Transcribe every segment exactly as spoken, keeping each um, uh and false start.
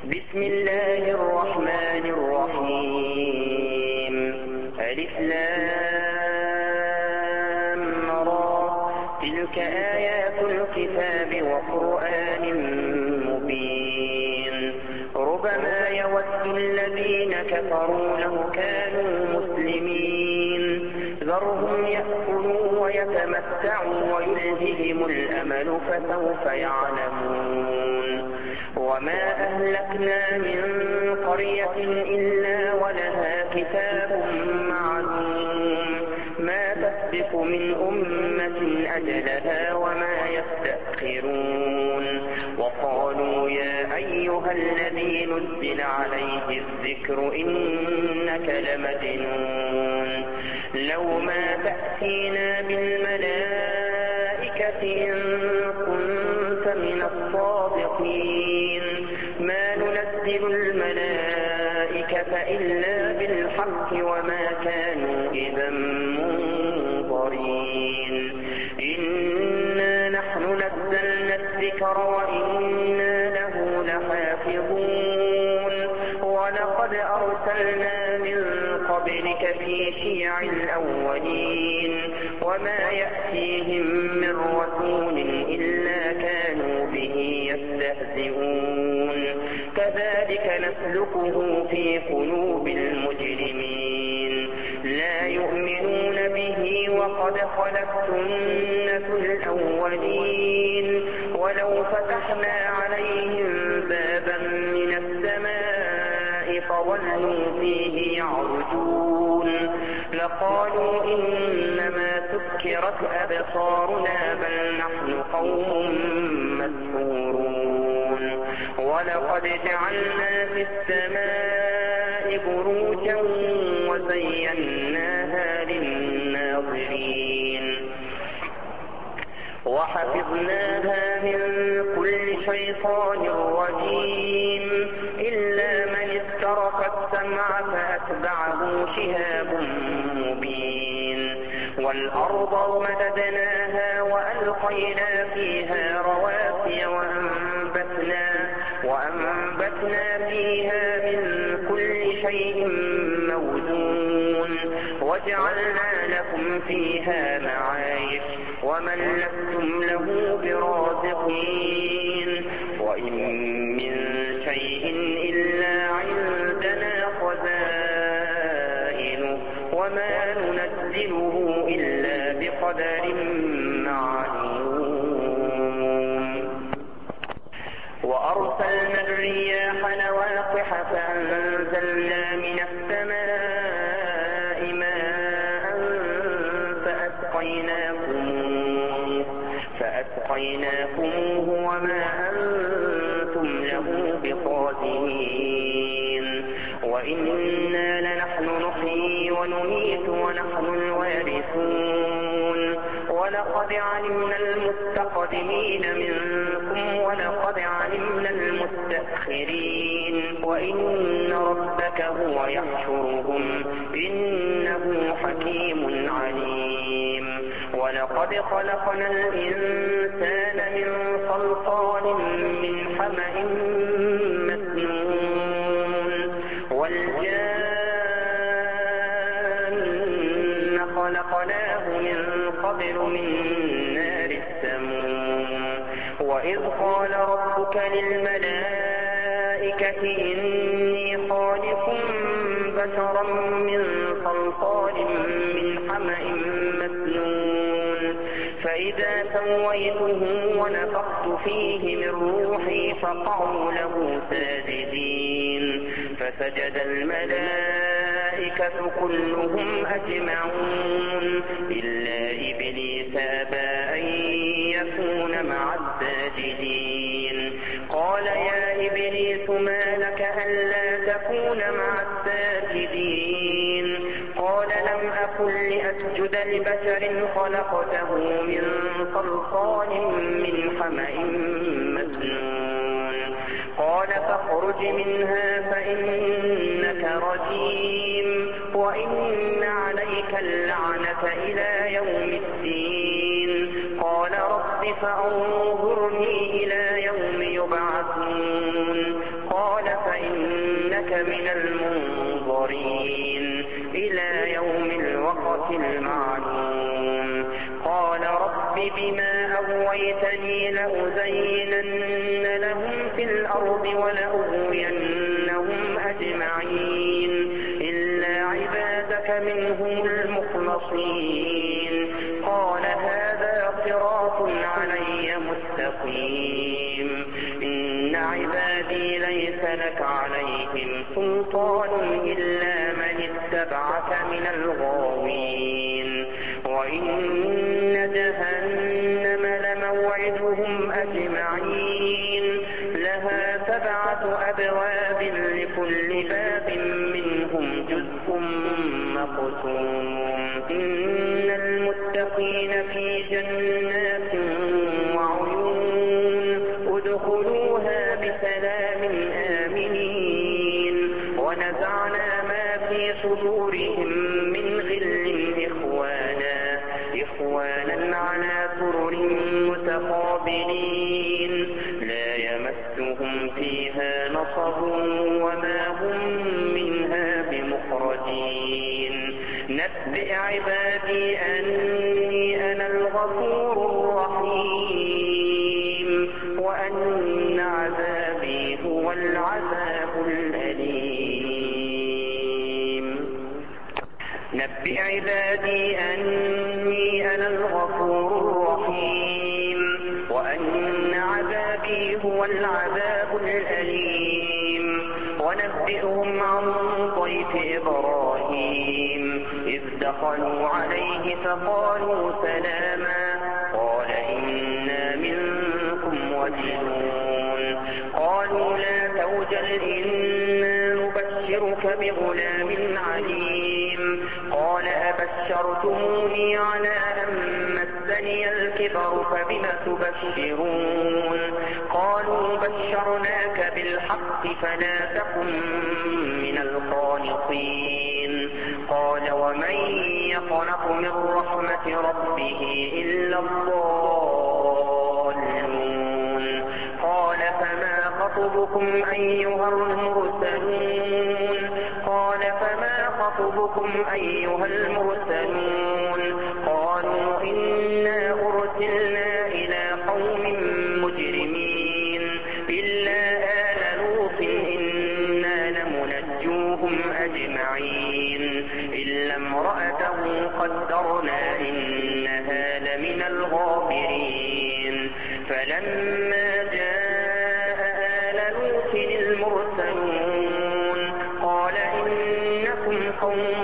بسم الله الرحمن الرحيم. ألف لام را. تلك آيات الكتاب وقرآن مبين. ربما يود الذين كفروا لو كانوا مسلمين. ذرهم يأكلوا ويتمتعوا ويلههم الأمل فسوف يعلمون. وما أهلكنا من قرية إلا ولها كتاب معلوم ما تسبق من أمة أجلها وما يستأخرون. وقالوا يا أيها الذي نزل عليه الذكر إنك لمجنون لو ما تأتينا بالملائكة إن كنت من الصادقين. ما ننزل الملائكة إلا بالحق وما كانوا إذا منظرين. إنا نحن نزلنا الذكر وإنا له لحافظون. ولقد أرسلنا من قبلك في شيع الأولين وما يأتيهم من رسول إلا كانوا به يستهزئون. كذلك نسلكه في قلوب المجرمين. لا يؤمنون به وقد خلت سنة الأولين. ولو فتحنا عليهم بابا من السماء فظلوا فيه يعرجون لقالوا إنما سكرت أبصارنا بل نحن قوم مسحورون. ولقد جعلنا في السماء بروجا وزيناها للناظرين وحفظناها من كل شيطان رجيم إلا من استرق السمع فأتبعه شهاب مبين. والأرض مددناها وألقينا فيها رواسي وأنبتنا, وأنبتنا فيها من كل شيء موزون وجعلنا لكم فيها معايش ومن لستم له برازقين. وإن من شيء إلا عندنا خزائنه وما ننزله إلا بقدر معلوم. وأرسلنا الرياح لواقح فأنزلنا من السماء ماء فأسقيناكموه, فأسقيناكموه وما أنتم له بقادرين. وإنا لنحن نحيي ونميت ونحن الوارثون. ولقد علمنا المستقدمين منكم ولقد علمنا المستأخرين. وإن ربك هو يحشرهم إنه حكيم عليم. ولقد خلقنا الإنسان من صلصال من حمأ مسنون. والجان خلقناه من قبل من نار السموم. وإذ قال ربك للملائكة إني خالق بشرا من صلصال من حمأ مسنون. فإذا سويته ونفخت فيه من روحي فقعوا له ساجدين. فسجد الملائكة كلهم أجمعون إلا إبليس أبى أن يكون مع الساجدين. قال يا إبليس ما لك ألا تكون مع الساجدين؟ قال لم أكن لأسجد لبشر خلقته من صلصال من حمأ مسنون. قال فاخرج منها فإنك رجيم وإن عليك اللعنة إلى يوم الدين. قال رب رب فأنظرني إلى يوم يبعثون قال فإنك من المنظرين إلى يوم الوقت المعلوم قال رب بما أغويتني لأزينن لهم في الأرض ولأغوينهم أجمعين إلا عبادك منهم المخلصين قال هذا صراط علي مستقيم إن عبادي ليس لك عليهم سلطان إلا من اتبعك من الغاوين وإن جهنم لموعدهم أجمعين لها سبعة أبواب لكل باب منهم جزء مقسوم إن المتقين في جنات وعيون ادخلوها بسلام آمنين ونزعنا ما في صدورهم من غل إخوانا إخوانا على سرر متقابلين لا يمسهم فيها نصب وما هم منها بمخرجين نبئ عبادي أني أنا الغفور الرحيم وأن عذابي هو العذاب الأليم نبئ عبادي أني أنا الغفور الرحيم وأن عذابي هو العذاب الأليم ونبئهم عن ضيف إبراهيم إذ دخلوا عليه فقالوا سلاما قال إنا منكم وجلون قالوا لا توجل إنا نبشرك بغلام عليم قال أبشرتموني على أن مسني الكبر فبم تبشرون قالوا بشرناك بالحق فلا تكن من القانطين قال ومن يقنط من رحمة ربه إلا الضالون قال فما خطبكم أيها المرسلون قال فما خطبكم أيها المرسلون قالوا إنا أرسلنا إلى قوم مجرمين إلا آل لوط إنا لمنجوهم أجمعين إلا امرأته قدرنا إنها لمن الغابرين فلما جاء آل لوط المرسلون قال إنكم قوم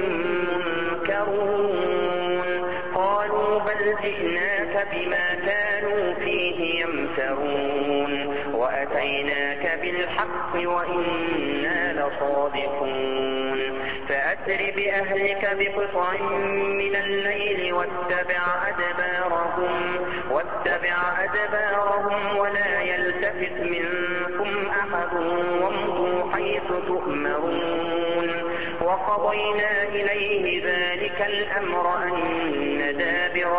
منكرون قالوا بل جئناك بما كانوا فيه يمترون وأتيناك بالحق وإنا لصادقون فأسر بأهلك بقطع من الليل واتبع أدبارهم واتبع أدبارهم ولا يلتفت منكم أحد وامضوا حيث تؤمرون وقضينا إليه ذلك الأمر أن دابر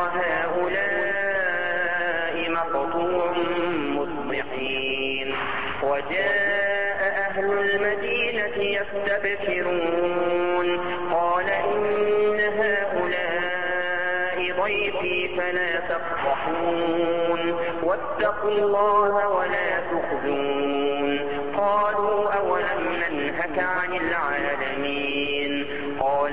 هؤلاء مقطوع مصبحين وجاء أهل المدينة يستبشرون قال إن هؤلاء ضيفي فلا تفضحون واتقوا الله ولا تخزون قالوا أولم ننهك عن العالمين قال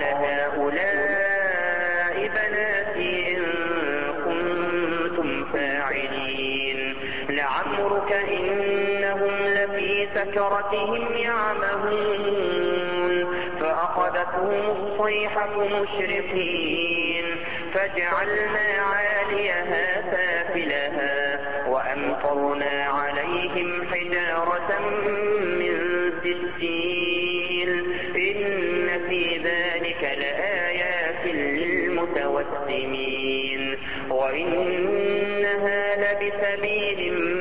هؤلاء بناتي إن كنتم فاعلين لعمرك إنهم لفي سكرتهم يعمهون فأخذتهم الصيحة مشرقين فجعلنا عاليها سافلها وأمطرنا عليهم حجارة من سجيل إن في ذلك لآيات للمتوسمين وإنها لبسبيل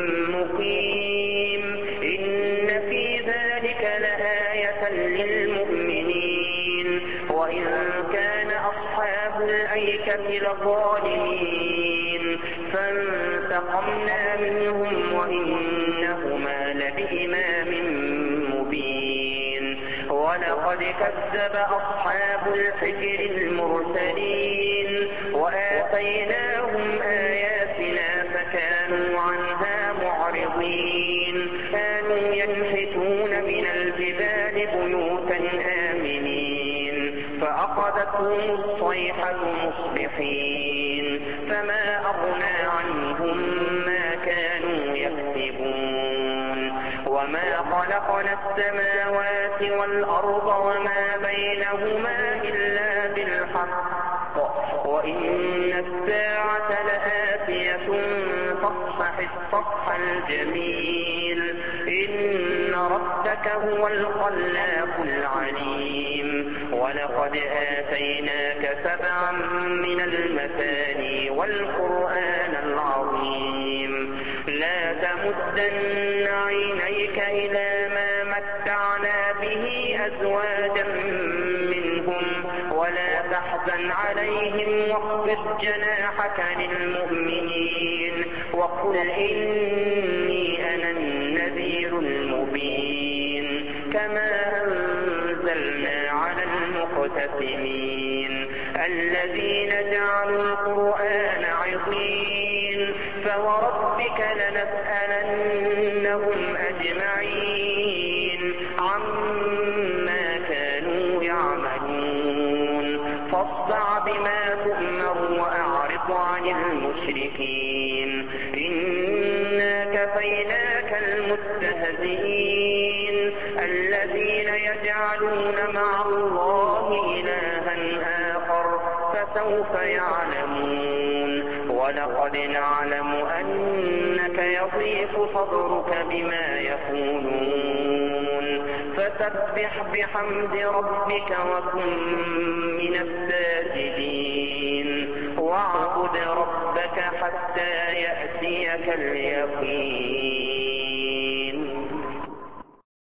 مقيم إن في ذلك لآية للمؤمنين وإن كان أصحاب الأيكة لظالمين فانتهوا فانتقمنا منهم وإنهما لبإمام مبين ولقد كذب أصحاب الحجر المرسلين وآتيناهم آياتنا فكانوا عنها معرضين كانوا ينحتون من الجبال بيوتا آمنين فأخذتهم الصيحة مصبحين فما أغنى عنهم ما كانوا يكسبون وما خلقنا السماوات والأرض وما بينهما إلا بالحق وإن الساعة لآتية فاصفح الصفح الجميل إن ربك هو الخلاق العليم ولقد آتيناك سبعا من المثاني والقرآن العظيم لا تمدن عينيك إلى ما متعنا به أزواجا منهم ولا تحزن عليهم واخفض جناحك للمؤمنين وقل إني أنا النذير المبين كما أنزلنا على المقتسمين الذين جعلوا القرآن عظيم فوربك لنسألنهم أجمعين عما كانوا يعملون فاصدع بما تؤمر وأعرض عن المشركين إنا كفيناك المستهزئين الذين يجعلون مع الله إلها آخر فسوف يعلمون ولقد نعلم أنك يضيق صدرك بما يقولون فسبح بحمد ربك وكن من الساجدين واعبد ربك حتى يأتيك اليقين.